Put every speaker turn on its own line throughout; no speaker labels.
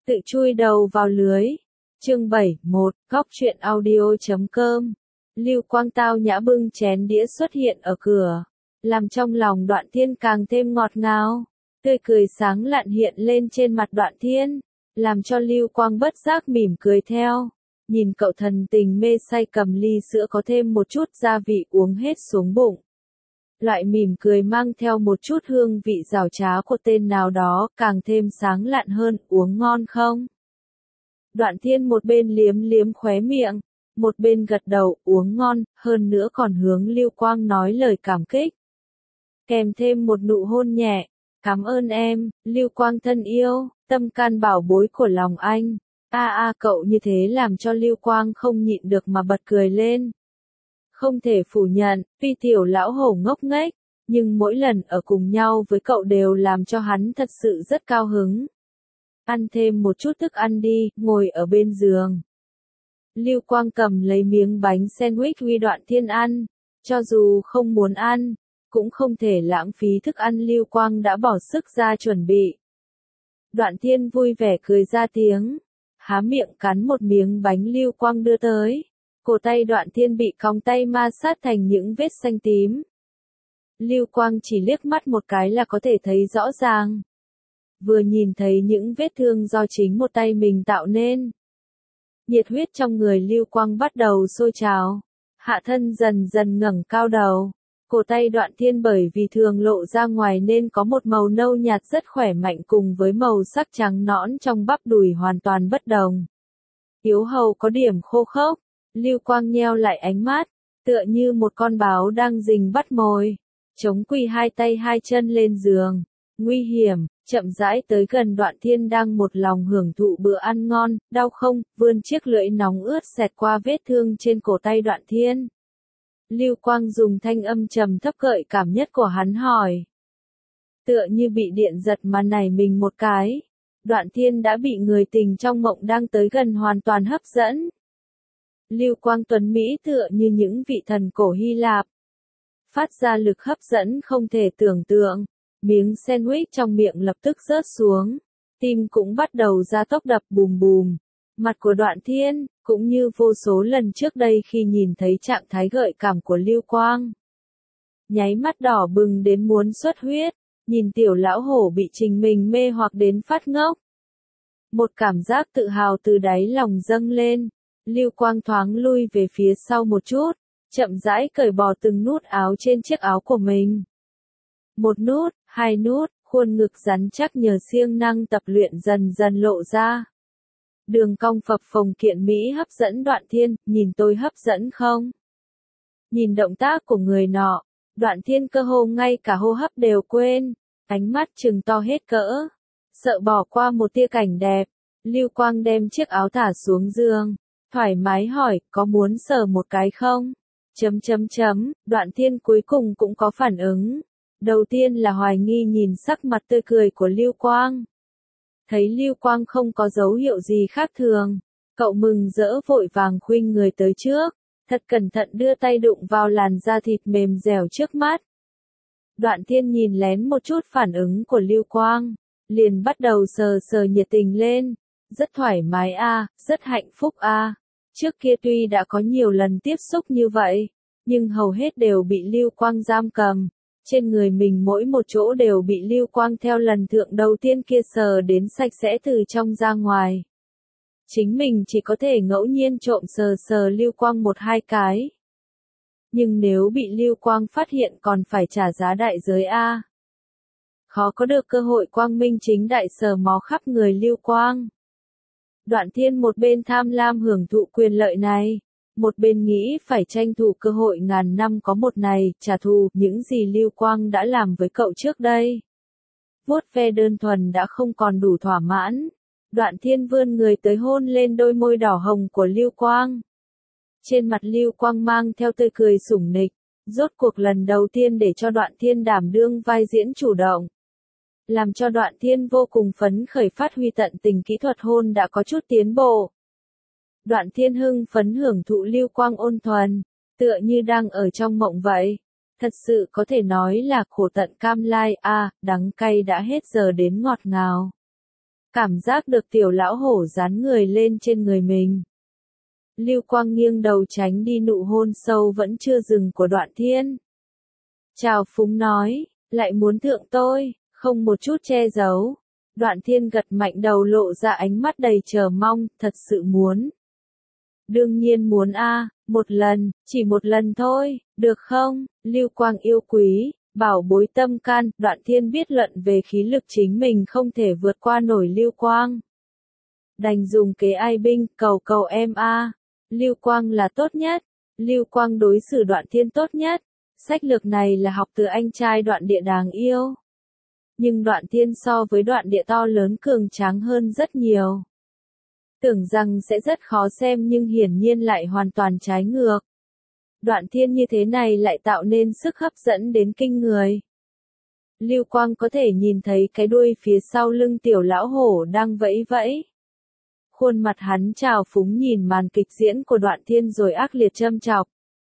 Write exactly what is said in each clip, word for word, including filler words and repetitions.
Tự chui đầu vào lưới. Chương bảy một, góc truyện audio.com. Lưu Quang tao nhã bưng chén đĩa xuất hiện ở cửa, làm trong lòng Đoạn Thiên càng thêm ngọt ngào. Tươi cười sáng lạn hiện lên trên mặt Đoạn Thiên, làm cho Lưu Quang bất giác mỉm cười theo. Nhìn cậu thần tình mê say cầm ly sữa có thêm một chút gia vị uống hết xuống bụng. Loại mỉm cười mang theo một chút hương vị giảo trá của tên nào đó càng thêm sáng lạn hơn, uống ngon không? Đoạn Thiên một bên liếm liếm khóe miệng, một bên gật đầu, uống ngon, hơn nữa còn hướng Lưu Quang nói lời cảm kích. Kèm thêm một nụ hôn nhẹ, cảm ơn em, Lưu Quang thân yêu, tâm can bảo bối của lòng anh. A a cậu như thế làm cho Lưu Quang không nhịn được mà bật cười lên. Không thể phủ nhận, tuy tiểu lão hổ ngốc nghếch, nhưng mỗi lần ở cùng nhau với cậu đều làm cho hắn thật sự rất cao hứng. Ăn thêm một chút thức ăn đi, ngồi ở bên giường. Lưu Quang cầm lấy miếng bánh sandwich uy Đoạn Thiên ăn, cho dù không muốn ăn, cũng không thể lãng phí thức ăn Lưu Quang đã bỏ sức ra chuẩn bị. Đoạn Thiên vui vẻ cười ra tiếng, há miệng cắn một miếng bánh Lưu Quang đưa tới. Cổ tay Đoạn Thiên bị còng tay ma sát thành những vết xanh tím. Lưu Quang chỉ liếc mắt một cái là có thể thấy rõ ràng. Vừa nhìn thấy những vết thương do chính một tay mình tạo nên. Nhiệt huyết trong người Lưu Quang bắt đầu sôi trào. Hạ thân dần dần ngẩng cao đầu. Cổ tay Đoạn Thiên bởi vì thường lộ ra ngoài nên có một màu nâu nhạt rất khỏe mạnh cùng với màu sắc trắng nõn trong bắp đùi hoàn toàn bất đồng. Yếu hầu có điểm khô khốc. Lưu Quang nheo lại ánh mắt, tựa như một con báo đang rình bắt mồi, chống quỳ hai tay hai chân lên giường, nguy hiểm, chậm rãi tới gần Đoạn Thiên đang một lòng hưởng thụ bữa ăn ngon, đau không, vươn chiếc lưỡi nóng ướt xẹt qua vết thương trên cổ tay Đoạn Thiên. Lưu Quang dùng thanh âm trầm thấp gợi cảm nhất của hắn hỏi. Tựa như bị điện giật mà nảy mình một cái, Đoạn Thiên đã bị người tình trong mộng đang tới gần hoàn toàn hấp dẫn. Lưu Quang tuấn Mỹ tựa như những vị thần cổ Hy Lạp. Phát ra lực hấp dẫn không thể tưởng tượng. Miếng sandwich trong miệng lập tức rớt xuống. Tim cũng bắt đầu ra tốc đập bùm bùm. Mặt của Đoạn Thiên, cũng như vô số lần trước đây khi nhìn thấy trạng thái gợi cảm của Lưu Quang. Nháy mắt đỏ bừng đến muốn xuất huyết. Nhìn tiểu lão hổ bị trình mình mê hoặc đến phát ngốc. Một cảm giác tự hào từ đáy lòng dâng lên. Lưu Quang thoáng lui về phía sau một chút, chậm rãi cởi bỏ từng nút áo trên chiếc áo của mình. Một nút, hai nút, khuôn ngực rắn chắc nhờ siêng năng tập luyện dần dần lộ ra. Đường cong phập phồng kiện Mỹ hấp dẫn Đoạn Thiên, nhìn tôi hấp dẫn không? Nhìn động tác của người nọ, Đoạn Thiên cơ hồ ngay cả hô hấp đều quên, ánh mắt trừng to hết cỡ, sợ bỏ qua một tia cảnh đẹp. Lưu Quang đem chiếc áo thả xuống giường. Thoải mái hỏi, có muốn sờ một cái không? Chấm chấm chấm, Đoạn Thiên cuối cùng cũng có phản ứng. Đầu tiên là hoài nghi nhìn sắc mặt tươi cười của Lưu Quang. Thấy Lưu Quang không có dấu hiệu gì khác thường. Cậu mừng rỡ vội vàng khuynh người tới trước. Thật cẩn thận đưa tay đụng vào làn da thịt mềm dẻo trước mắt. Đoạn Thiên nhìn lén một chút phản ứng của Lưu Quang. Liền bắt đầu sờ sờ nhiệt tình lên. Rất thoải mái a, à, rất hạnh phúc a. À. Trước kia tuy đã có nhiều lần tiếp xúc như vậy, nhưng hầu hết đều bị Lưu Quang giam cầm. Trên người mình mỗi một chỗ đều bị Lưu Quang theo lần thượng đầu tiên kia sờ đến sạch sẽ từ trong ra ngoài. Chính mình chỉ có thể ngẫu nhiên trộm sờ sờ Lưu Quang một hai cái. Nhưng nếu bị Lưu Quang phát hiện còn phải trả giá đại giới a. À. Khó có được cơ hội quang minh chính đại sờ mó khắp người Lưu Quang. Đoạn Thiên một bên tham lam hưởng thụ quyền lợi này, một bên nghĩ phải tranh thủ cơ hội ngàn năm có một này, trả thù những gì Lưu Quang đã làm với cậu trước đây. Vuốt ve đơn thuần đã không còn đủ thỏa mãn. Đoạn Thiên vươn người tới hôn lên đôi môi đỏ hồng của Lưu Quang. Trên mặt Lưu Quang mang theo tươi cười sủng nịch, rốt cuộc lần đầu tiên để cho Đoạn Thiên đảm đương vai diễn chủ động. Làm cho Đoạn Thiên vô cùng phấn khởi phát huy tận tình kỹ thuật hôn đã có chút tiến bộ. Đoạn Thiên hưng phấn hưởng thụ Lưu Quang ôn thuần, tựa như đang ở trong mộng vậy. Thật sự có thể nói là khổ tận cam lai a, à, đắng cay đã hết giờ đến ngọt ngào. cảm giác được tiểu lão hổ dán người lên trên người mình. Lưu Quang nghiêng đầu tránh đi nụ hôn sâu vẫn chưa dừng của Đoạn Thiên. Trào phúng nói, lại muốn thượng tôi, không một chút che giấu. Đoạn Thiên gật mạnh đầu lộ ra ánh mắt đầy chờ mong, thật sự muốn. Đương nhiên muốn a, một lần, chỉ một lần thôi, được không? Lưu Quang yêu quý, bảo bối tâm can, Đoạn Thiên biết luận về khí lực chính mình không thể vượt qua nổi Lưu Quang. Đành dùng kế ai binh, cầu cầu em a. Lưu Quang là tốt nhất, Lưu Quang đối xử Đoạn Thiên tốt nhất. Sách lược này là học từ anh trai Đoạn Địa đáng yêu. Nhưng Đoạn Thiên so với Đoạn Địa to lớn cường tráng hơn rất nhiều. Tưởng rằng sẽ rất khó xem nhưng hiển nhiên lại hoàn toàn trái ngược. Đoạn Thiên như thế này lại tạo nên sức hấp dẫn đến kinh người. Lưu Quang có thể nhìn thấy cái đuôi phía sau lưng tiểu lão hổ đang vẫy vẫy. Khuôn mặt hắn trào phúng nhìn màn kịch diễn của Đoạn Thiên rồi ác liệt châm chọc.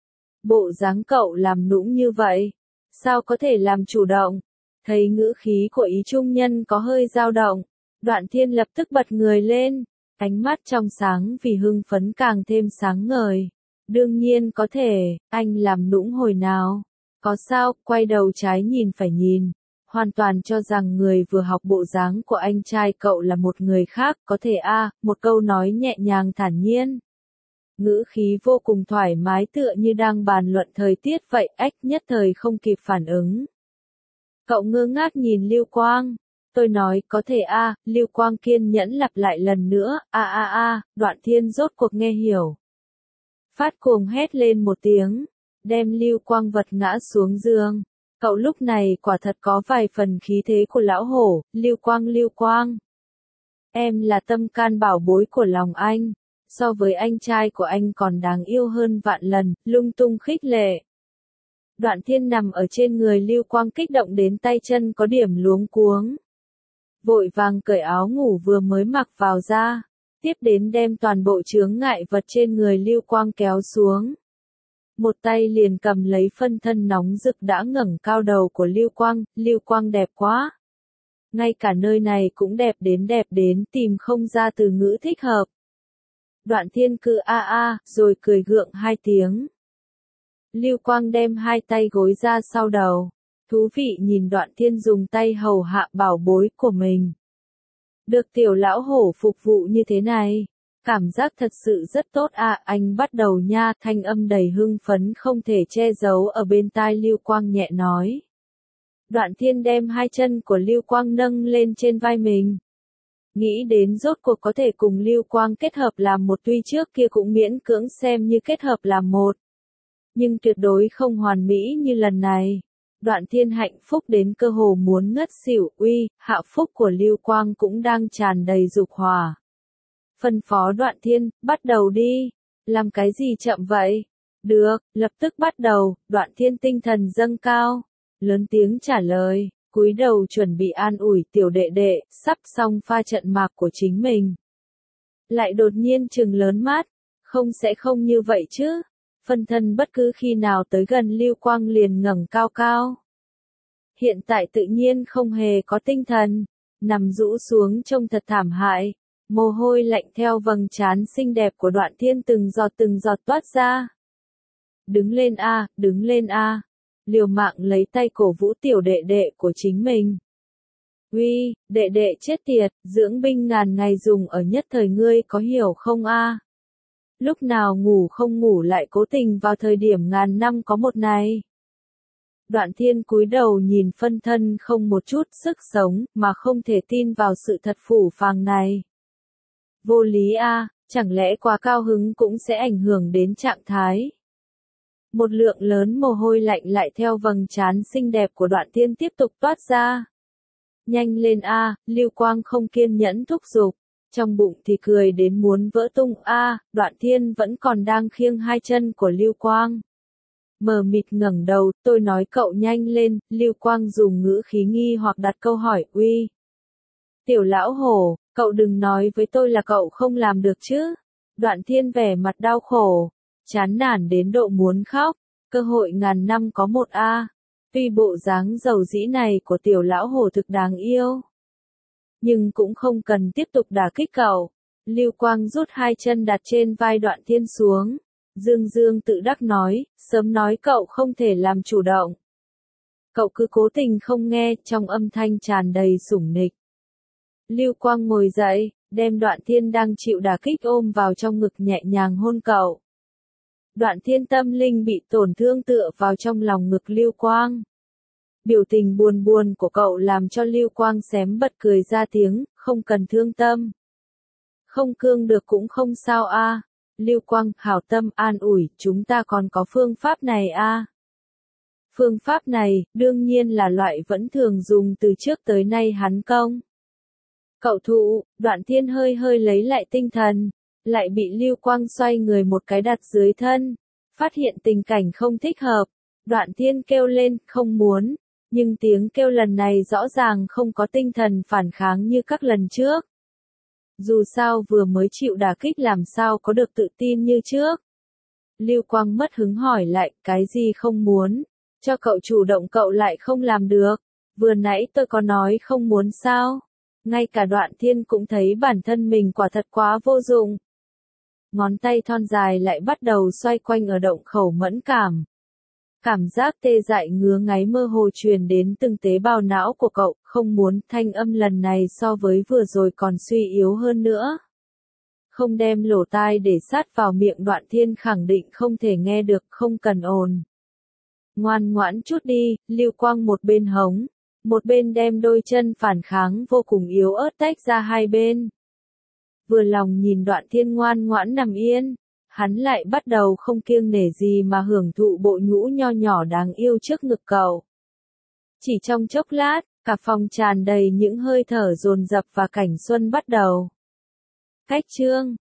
Bộ dáng cậu làm nũng như vậy, sao có thể làm chủ động? Thấy ngữ khí của ý trung nhân có hơi dao động, Đoạn Thiên lập tức bật người lên, ánh mắt trong sáng vì hưng phấn càng thêm sáng ngời. Đương nhiên có thể, anh làm nũng hồi nào? Có sao, quay đầu trái nhìn phải nhìn. Hoàn toàn cho rằng người vừa học bộ dáng của anh trai cậu là một người khác, có thể a, à, một câu nói nhẹ nhàng thản nhiên. Ngữ khí vô cùng thoải mái tựa như đang bàn luận thời tiết vậy, ách nhất thời không kịp phản ứng. Cậu ngơ ngác nhìn Lưu Quang. Tôi nói, có thể a, à, Lưu Quang kiên nhẫn lặp lại lần nữa, a a a, Đoạn Thiên rốt cuộc nghe hiểu. Phát cuồng hét lên một tiếng, đem Lưu Quang vật ngã xuống giường. Cậu lúc này quả thật có vài phần khí thế của lão hổ, Lưu Quang Lưu Quang. Em là tâm can bảo bối của lòng anh, so với anh trai của anh còn đáng yêu hơn vạn lần, lung tung khích lệ. Đoạn Thiên nằm ở trên người Lưu Quang kích động đến tay chân có điểm luống cuống. Vội vàng cởi áo ngủ vừa mới mặc vào ra, tiếp đến đem toàn bộ chướng ngại vật trên người Lưu Quang kéo xuống. Một tay liền cầm lấy phân thân nóng rực đã ngẩng cao đầu của Lưu Quang, Lưu Quang đẹp quá. Ngay cả nơi này cũng đẹp đến đẹp đến tìm không ra từ ngữ thích hợp. Đoạn Thiên cự a a, rồi cười gượng hai tiếng. Lưu Quang đem hai tay gối ra sau đầu. Thú vị nhìn Đoạn Thiên dùng tay hầu hạ bảo bối của mình. Được tiểu lão hổ phục vụ như thế này. Cảm giác thật sự rất tốt à, anh bắt đầu nha, thanh âm đầy hưng phấn không thể che giấu ở bên tai Lưu Quang nhẹ nói. Đoạn Thiên đem hai chân của Lưu Quang nâng lên trên vai mình. Nghĩ đến rốt cuộc có thể cùng Lưu Quang kết hợp làm một, tuy trước kia cũng miễn cưỡng xem như kết hợp làm một. Nhưng tuyệt đối không hoàn mỹ như lần này. Đoạn Thiên hạnh phúc đến cơ hồ muốn ngất xỉu, uy, hạ phúc của Lưu Quang cũng đang tràn đầy dục hỏa. Phân phó Đoạn Thiên, bắt đầu đi. Làm cái gì chậm vậy? Được, lập tức bắt đầu. Đoạn Thiên tinh thần dâng cao. Lớn tiếng trả lời, cúi đầu chuẩn bị an ủi tiểu đệ đệ, sắp xong pha trận mạc của chính mình. Lại đột nhiên trừng lớn mắt. Không sẽ không như vậy chứ. Phân thân bất cứ khi nào tới gần Lưu Quang liền ngẩng cao cao. Hiện tại tự nhiên không hề có tinh thần. Nằm rũ xuống trông thật thảm hại. Mồ hôi lạnh theo vầng trán xinh đẹp của Đoạn Thiên từng giọt từng giọt toát ra. Đứng lên a, đứng lên a. Liều mạng lấy tay cổ vũ tiểu đệ đệ của chính mình. Uy, đệ đệ chết tiệt, dưỡng binh ngàn ngày dùng ở nhất thời ngươi có hiểu không a? Lúc nào ngủ không ngủ lại cố tình vào thời điểm ngàn năm có một này. Đoạn Thiên cúi đầu nhìn phân thân không một chút sức sống mà không thể tin vào sự thật phủ phàng này. Vô lý a, chẳng lẽ quá cao hứng cũng sẽ ảnh hưởng đến trạng thái. Một lượng lớn mồ hôi lạnh lại theo vầng trán xinh đẹp của Đoạn Thiên tiếp tục toát ra. Nhanh lên a, Lưu Quang không kiên nhẫn thúc giục, trong bụng thì cười đến muốn vỡ tung a, Đoạn Thiên vẫn còn đang khiêng hai chân của Lưu Quang. Mờ mịt ngẩng đầu, tôi nói cậu nhanh lên, Lưu Quang dùng ngữ khí nghi hoặc đặt câu hỏi, uy. Tiểu lão hổ, cậu đừng nói với tôi là cậu không làm được chứ. Đoạn Thiên vẻ mặt đau khổ, chán nản đến độ muốn khóc, cơ hội ngàn năm có một a. Tuy bộ dáng giàu dĩ này của tiểu lão hổ thực đáng yêu. nhưng cũng không cần tiếp tục đả kích cậu. Lưu Quang rút hai chân đặt trên vai Đoạn Thiên xuống. Dương Dương tự đắc nói, sớm nói cậu không thể làm chủ động. Cậu cứ cố tình không nghe, trong âm thanh tràn đầy sủng nịch. Lưu Quang ngồi dậy, đem Đoạn Thiên đang chịu đả kích ôm vào trong ngực nhẹ nhàng hôn cậu. Đoạn Thiên tâm linh bị tổn thương tựa vào trong lòng ngực Lưu Quang. Biểu tình buồn buồn của cậu làm cho Lưu Quang xém bật cười ra tiếng, không cần thương tâm. Không cương được cũng không sao a. À. Lưu Quang hảo tâm an ủi, chúng ta còn có phương pháp này a. À. Phương pháp này, đương nhiên là loại vẫn thường dùng từ trước tới nay hắn công. Cậu thụ, Đoạn Thiên hơi hơi lấy lại tinh thần, lại bị Lưu Quang xoay người một cái đặt dưới thân, phát hiện tình cảnh không thích hợp. Đoạn Thiên kêu lên, không muốn, nhưng tiếng kêu lần này rõ ràng không có tinh thần phản kháng như các lần trước. Dù sao vừa mới chịu đả kích làm sao có được tự tin như trước. Lưu Quang mất hứng hỏi lại, cái gì không muốn, cho cậu chủ động cậu lại không làm được, vừa nãy tôi có nói không muốn sao. Ngay cả Đoạn Thiên cũng thấy bản thân mình quả thật quá vô dụng. Ngón tay thon dài lại bắt đầu xoay quanh ở động khẩu mẫn cảm. Cảm giác tê dại ngứa ngáy mơ hồ truyền đến từng tế bào não của cậu, không muốn, thanh âm lần này so với vừa rồi còn suy yếu hơn nữa. Không đem lỗ tai để sát vào miệng Đoạn Thiên khẳng định không thể nghe được, không cần ồn. Ngoan ngoãn chút đi, Lưu Quang một bên hống, một bên đem đôi chân phản kháng vô cùng yếu ớt tách ra hai bên. Vừa lòng nhìn Đoạn Thiên ngoan ngoãn nằm yên, hắn lại bắt đầu không kiêng nể gì mà hưởng thụ bộ nhũ nho nhỏ đáng yêu trước ngực cậu. Chỉ trong chốc lát, cả phòng tràn đầy những hơi thở dồn dập và cảnh xuân bắt đầu. Cách chương